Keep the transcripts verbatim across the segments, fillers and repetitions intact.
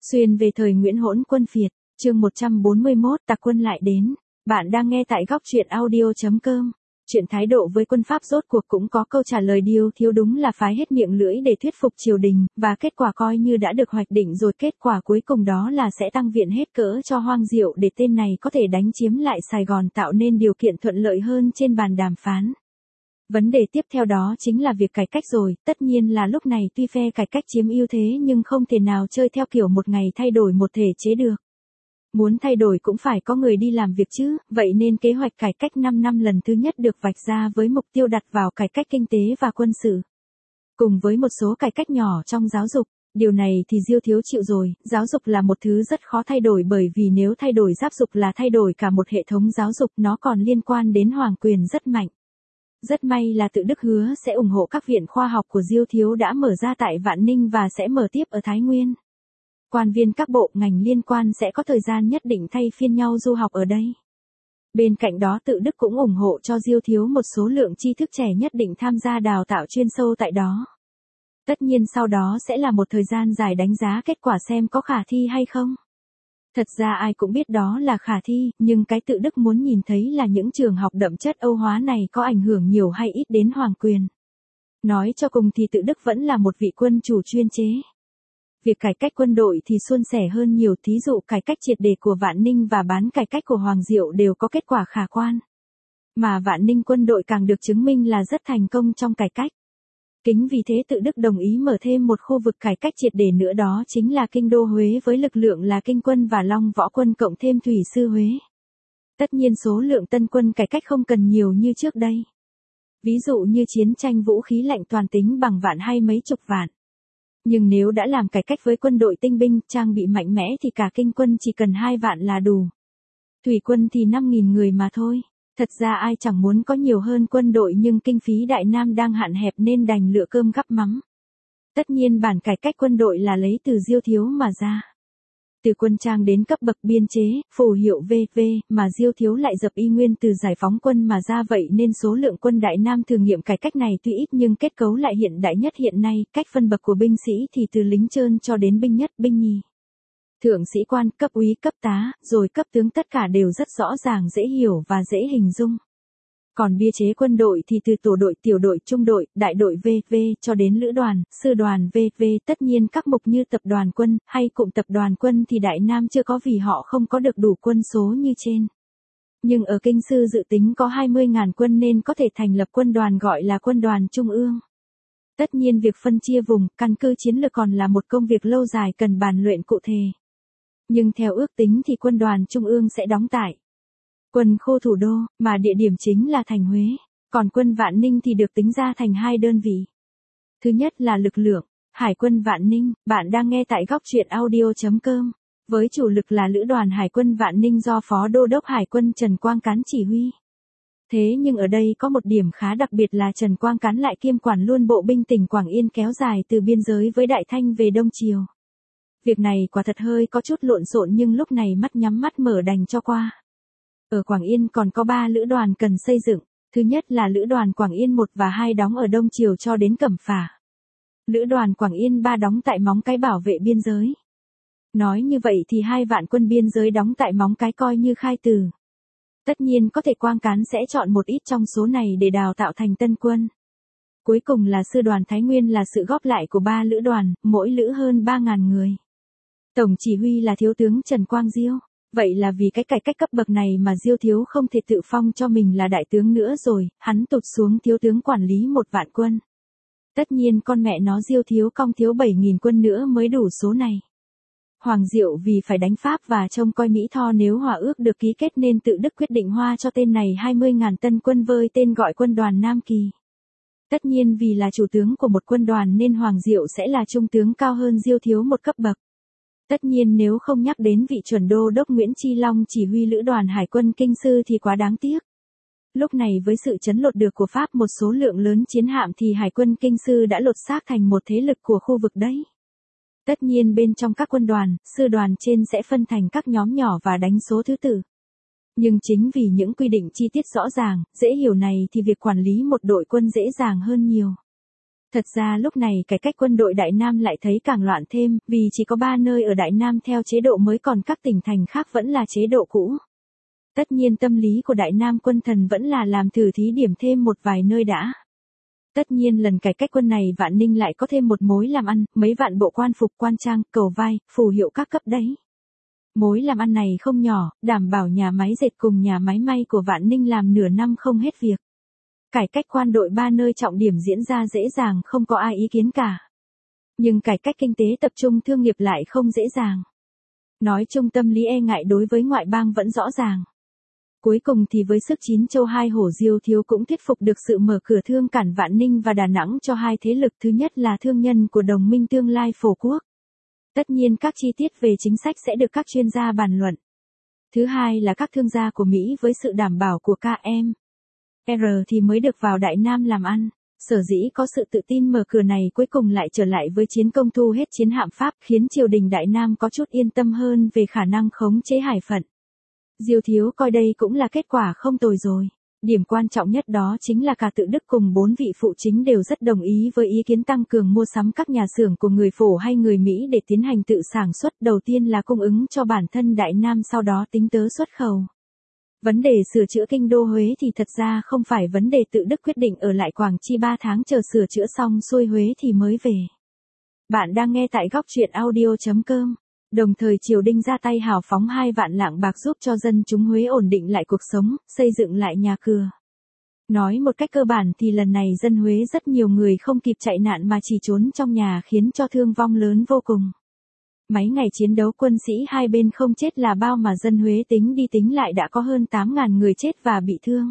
Xuyên về thời Nguyễn Hỗn Quân Phiệt, chương một trăm bốn mươi mốt Tặc quân lại đến. Bạn đang nghe tại góc truyện audio chấm com. Chuyện thái độ với quân Pháp rốt cuộc cũng có câu trả lời điêu thiếu, đúng là phái hết miệng lưỡi để thuyết phục triều đình, và kết quả coi như đã được hoạch định rồi. Kết quả cuối cùng đó là sẽ tăng viện hết cỡ cho Hoang Diệu để tên này có thể đánh chiếm lại Sài Gòn, tạo nên điều kiện thuận lợi hơn trên bàn đàm phán. Vấn đề tiếp theo đó chính là việc cải cách rồi. Tất nhiên là lúc này tuy phe cải cách chiếm ưu thế nhưng không thể nào chơi theo kiểu một ngày thay đổi một thể chế được. Muốn thay đổi cũng phải có người đi làm việc chứ, vậy nên kế hoạch cải cách năm năm lần thứ nhất được vạch ra với mục tiêu đặt vào cải cách kinh tế và quân sự. Cùng với một số cải cách nhỏ trong giáo dục, điều này thì Diêu Thiếu chịu rồi. Giáo dục là một thứ rất khó thay đổi, bởi vì nếu thay đổi giáp dục là thay đổi cả một hệ thống giáo dục, nó còn liên quan đến hoàng quyền rất mạnh. Rất may là Tự Đức hứa sẽ ủng hộ các viện khoa học của Diêu Thiếu đã mở ra tại Vạn Ninh và sẽ mở tiếp ở Thái Nguyên. Quan viên các bộ ngành liên quan sẽ có thời gian nhất định thay phiên nhau du học ở đây. Bên cạnh đó Tự Đức cũng ủng hộ cho Diêu Thiếu một số lượng tri thức trẻ nhất định tham gia đào tạo chuyên sâu tại đó. Tất nhiên sau đó sẽ là một thời gian dài đánh giá kết quả xem có khả thi hay không. Thật ra ai cũng biết đó là khả thi, nhưng cái Tự Đức muốn nhìn thấy là những trường học đậm chất Âu hóa này có ảnh hưởng nhiều hay ít đến hoàng quyền. Nói cho cùng thì Tự Đức vẫn là một vị quân chủ chuyên chế. Việc cải cách quân đội thì suôn sẻ hơn nhiều, thí dụ cải cách triệt để của Vạn Ninh và bán cải cách của Hoàng Diệu đều có kết quả khả quan. Mà Vạn Ninh quân đội càng được chứng minh là rất thành công trong cải cách. Kính vì thế Tự Đức đồng ý mở thêm một khu vực cải cách triệt để nữa, đó chính là kinh đô Huế với lực lượng là Kinh quân và Long Võ quân cộng thêm Thủy sư Huế. Tất nhiên số lượng tân quân cải cách không cần nhiều như trước đây. Ví dụ như chiến tranh vũ khí lạnh toàn tính bằng vạn hay mấy chục vạn. Nhưng nếu đã làm cải cách với quân đội tinh binh, trang bị mạnh mẽ thì cả Kinh quân chỉ cần hai vạn là đủ. Thủy quân thì năm nghìn người mà thôi. Thật ra ai chẳng muốn có nhiều hơn quân đội, nhưng kinh phí Đại Nam đang hạn hẹp nên đành lựa cơm gắp mắm. Tất nhiên bản cải cách quân đội là lấy từ Diêu Thiếu mà ra. Từ quân trang đến cấp bậc biên chế, phù hiệu vê vê, mà Diêu Thiếu lại dập y nguyên từ giải phóng quân mà ra, vậy nên số lượng quân Đại Nam thử nghiệm cải cách này tuy ít nhưng kết cấu lại hiện đại nhất hiện nay. Cách phân bậc của binh sĩ thì từ lính trơn cho đến binh nhất, binh nhì, thượng sĩ quan, cấp úy, cấp tá, rồi cấp tướng, tất cả đều rất rõ ràng, dễ hiểu và dễ hình dung. Còn biên chế quân đội thì từ tổ đội, tiểu đội, trung đội, đại đội vê vê cho đến lữ đoàn, sư đoàn vê vê. Tất nhiên các mục như tập đoàn quân hay cụm tập đoàn quân thì Đại Nam chưa có vì họ không có được đủ quân số như trên. Nhưng ở Kinh sư dự tính có hai mươi nghìn quân nên có thể thành lập quân đoàn gọi là quân đoàn trung ương. Tất nhiên việc phân chia vùng, căn cứ chiến lược còn là một công việc lâu dài cần bàn luyện cụ thể. Nhưng theo ước tính thì quân đoàn trung ương sẽ đóng tại quân khu thủ đô, mà địa điểm chính là thành Huế. Còn quân Vạn Ninh thì được tính ra thành hai đơn vị. Thứ nhất là lực lượng Hải quân Vạn Ninh. Bạn đang nghe tại góc truyện audio chấm com. Với chủ lực là Lữ đoàn Hải quân Vạn Ninh do Phó Đô đốc Hải quân Trần Quang Cán chỉ huy. Thế nhưng ở đây có một điểm khá đặc biệt là Trần Quang Cán lại kiêm quản luôn bộ binh tỉnh Quảng Yên kéo dài từ biên giới với Đại Thanh về Đông Triều. Việc này quả thật hơi có chút lộn xộn, nhưng lúc này mắt nhắm mắt mở đành cho qua. Ở Quảng Yên còn có ba lữ đoàn cần xây dựng. Thứ nhất là lữ đoàn Quảng Yên một và hai đóng ở Đông Triều cho đến Cẩm Phả. Lữ đoàn Quảng Yên ba đóng tại Móng Cái bảo vệ biên giới. Nói như vậy thì hai vạn quân biên giới đóng tại Móng Cái coi như khai từ. Tất nhiên có thể Quang Cán sẽ chọn một ít trong số này để đào tạo thành tân quân. Cuối cùng là sư đoàn Thái Nguyên là sự góp lại của ba lữ đoàn, mỗi lữ hơn ba nghìn người. Tổng chỉ huy là Thiếu tướng Trần Quang Diêu. Vậy là vì cái cải cách cấp bậc này mà Diêu Thiếu không thể tự phong cho mình là đại tướng nữa rồi, hắn tụt xuống thiếu tướng quản lý một vạn quân. Tất nhiên con mẹ nó Diêu Thiếu cong thiếu bảy nghìn quân nữa mới đủ số này. Hoàng Diệu vì phải đánh Pháp và trông coi Mỹ Tho nếu hòa ước được ký kết nên Tự Đức quyết định hoa cho tên này hai mươi nghìn tân quân với tên gọi quân đoàn Nam Kỳ. Tất nhiên vì là chủ tướng của một quân đoàn nên Hoàng Diệu sẽ là trung tướng cao hơn Diêu Thiếu một cấp bậc. Tất nhiên nếu không nhắc đến vị chuẩn đô đốc Nguyễn Chi Long chỉ huy lữ đoàn Hải quân Kinh sư thì quá đáng tiếc. Lúc này với sự chấn lột được của Pháp một số lượng lớn chiến hạm thì Hải quân Kinh sư đã lột xác thành một thế lực của khu vực đấy. Tất nhiên bên trong các quân đoàn, sư đoàn trên sẽ phân thành các nhóm nhỏ và đánh số thứ tự. Nhưng chính vì những quy định chi tiết rõ ràng, dễ hiểu này thì việc quản lý một đội quân dễ dàng hơn nhiều. Thật ra lúc này cải cách quân đội Đại Nam lại thấy càng loạn thêm, vì chỉ có ba nơi ở Đại Nam theo chế độ mới còn các tỉnh thành khác vẫn là chế độ cũ. Tất nhiên tâm lý của Đại Nam quân thần vẫn là làm thử thí điểm thêm một vài nơi đã. Tất nhiên lần cải cách quân này Vạn Ninh lại có thêm một mối làm ăn, mấy vạn bộ quan phục quan trang, cầu vai, phù hiệu các cấp đấy. Mối làm ăn này không nhỏ, đảm bảo nhà máy dệt cùng nhà máy may của Vạn Ninh làm nửa năm không hết việc. Cải cách quan đội ba nơi trọng điểm diễn ra dễ dàng không có ai ý kiến cả. Nhưng cải cách kinh tế tập trung thương nghiệp lại không dễ dàng. Nói chung tâm lý e ngại đối với ngoại bang vẫn rõ ràng. Cuối cùng thì với sức chín châu hai hổ Diêu Thiếu cũng thuyết phục được sự mở cửa thương cảng Vạn Ninh và Đà Nẵng cho hai thế lực, thứ nhất là thương nhân của đồng minh tương lai Phổ Quốc. Tất nhiên các chi tiết về chính sách sẽ được các chuyên gia bàn luận. Thứ hai là các thương gia của Mỹ với sự đảm bảo của ca em R thì mới được vào Đại Nam làm ăn. Sở dĩ có sự tự tin mở cửa này cuối cùng lại trở lại với chiến công thu hết chiến hạm Pháp, khiến triều đình Đại Nam có chút yên tâm hơn về khả năng khống chế hải phận. Diêu Thiếu coi đây cũng là kết quả không tồi rồi. Điểm quan trọng nhất đó chính là cả tự Đức cùng bốn vị phụ chính đều rất đồng ý với ý kiến tăng cường mua sắm các nhà xưởng của người Phổ hay người Mỹ để tiến hành tự sản xuất, đầu tiên là cung ứng cho bản thân Đại Nam, sau đó tính tới xuất khẩu. Vấn đề sửa chữa kinh đô Huế thì thật ra không phải vấn đề tự Đức quyết định ở lại Quảng Chi ba tháng chờ sửa chữa xong xuôi Huế thì mới về. Bạn đang nghe tại góc truyện audio chấm com. Đồng thời triều đình ra tay hào phóng hai vạn lạng bạc giúp cho dân chúng Huế ổn định lại cuộc sống, xây dựng lại nhà cửa. Nói một cách cơ bản thì lần này dân Huế rất nhiều người không kịp chạy nạn mà chỉ trốn trong nhà, khiến cho thương vong lớn vô cùng. Mấy ngày chiến đấu quân sĩ hai bên không chết là bao mà dân Huế tính đi tính lại đã có hơn tám nghìn người chết và bị thương.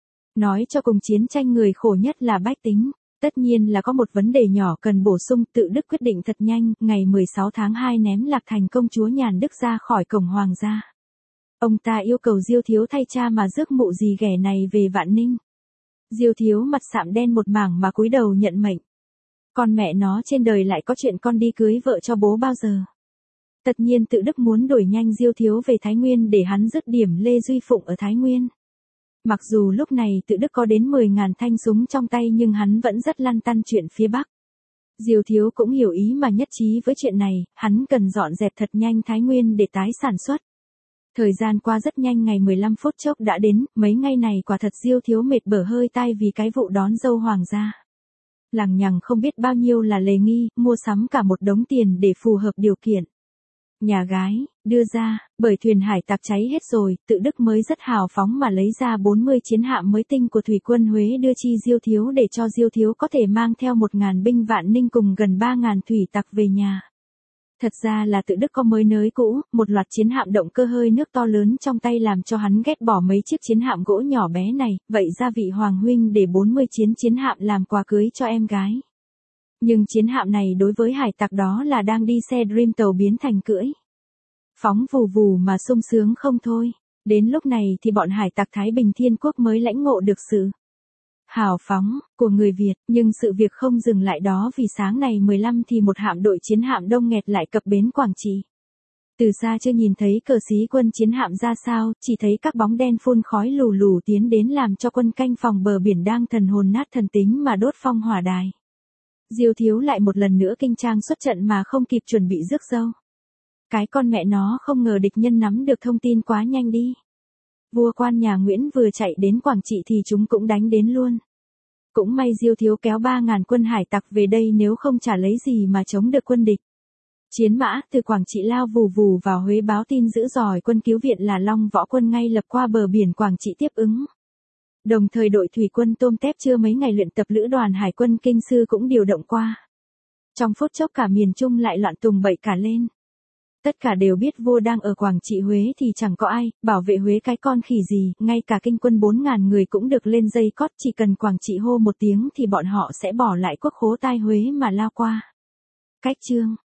Nói cho cùng chiến tranh người khổ nhất là bách tính. Tất nhiên là có một vấn đề nhỏ cần bổ sung, tự Đức quyết định thật nhanh, ngày mười sáu tháng hai ném Lạc Thành công chúa Nhàn Đức ra khỏi cổng hoàng gia. Ông ta yêu cầu Diêu Thiếu thay cha mà rước mụ dì ghẻ này về Vạn Ninh. Diêu Thiếu mặt sạm đen một mảng mà cúi đầu nhận mệnh. Con mẹ nó trên đời lại có chuyện con đi cưới vợ cho bố bao giờ. Tất nhiên tự Đức muốn đuổi nhanh Diêu Thiếu về Thái Nguyên để hắn dứt điểm Lê Duy Phụng ở Thái Nguyên. Mặc dù lúc này tự Đức có đến mười nghìn thanh súng trong tay nhưng hắn vẫn rất lăn tăn chuyện phía Bắc. Diêu Thiếu cũng hiểu ý mà nhất trí với chuyện này, hắn cần dọn dẹp thật nhanh Thái Nguyên để tái sản xuất. Thời gian qua rất nhanh, ngày mười lăm phút chốc đã đến, mấy ngày này quả thật Diêu Thiếu mệt bở hơi tai vì cái vụ đón dâu hoàng gia. Lằng nhằng không biết bao nhiêu là lề nghi, mua sắm cả một đống tiền để phù hợp điều kiện. Nhà gái, đưa ra, bởi thuyền hải tặc cháy hết rồi, tự Đức mới rất hào phóng mà lấy ra bốn mươi chiến hạm mới tinh của thủy quân Huế đưa chi Diêu Thiếu để cho Diêu Thiếu có thể mang theo một nghìn binh Vạn Ninh cùng gần ba nghìn thủy tặc về nhà. Thật ra là tự Đức có mới nới cũ, một loạt chiến hạm động cơ hơi nước to lớn trong tay làm cho hắn ghét bỏ mấy chiếc chiến hạm gỗ nhỏ bé này, vậy ra vị hoàng huynh để bốn mươi chiến chiến hạm làm quà cưới cho em gái. Nhưng chiến hạm này đối với hải tặc đó là đang đi xe Dream tàu biến thành cưỡi. Phóng vù vù mà sung sướng không thôi. Đến lúc này thì bọn hải tặc Thái Bình Thiên Quốc mới lãnh ngộ được sự hào phóng của người Việt, nhưng sự việc không dừng lại đó vì sáng ngày mười lăm thì một hạm đội chiến hạm đông nghẹt lại cập bến Quảng Trị. Từ xa chưa nhìn thấy cờ xí quân chiến hạm ra sao, chỉ thấy các bóng đen phun khói lù lù tiến đến làm cho quân canh phòng bờ biển đang thần hồn nát thần tính mà đốt phong hỏa đài. Diêu Thiếu lại một lần nữa kinh trang xuất trận mà không kịp chuẩn bị rước dâu. Cái con mẹ nó không ngờ địch nhân nắm được thông tin quá nhanh đi. Vua quan nhà Nguyễn vừa chạy đến Quảng Trị thì chúng cũng đánh đến luôn. Cũng may Diêu Thiếu kéo ba nghìn quân hải tặc về đây, nếu không chả lấy gì mà chống được quân địch. Chiến mã từ Quảng Trị lao vù vù vào Huế báo tin dữ dòi quân cứu viện là Long Võ quân ngay lập qua bờ biển Quảng Trị tiếp ứng. Đồng thời đội thủy quân Tôm Tép chưa mấy ngày luyện tập lữ đoàn hải quân Kinh Sư cũng điều động qua. Trong phút chốc cả miền Trung lại loạn tùng bậy cả lên. Tất cả đều biết vua đang ở Quảng Trị Huế thì chẳng có ai bảo vệ Huế cái con khỉ gì, ngay cả kinh quân bốn nghìn người cũng được lên dây cót, chỉ cần Quảng Trị hô một tiếng thì bọn họ sẽ bỏ lại quốc khố tai Huế mà lao qua. Cách chương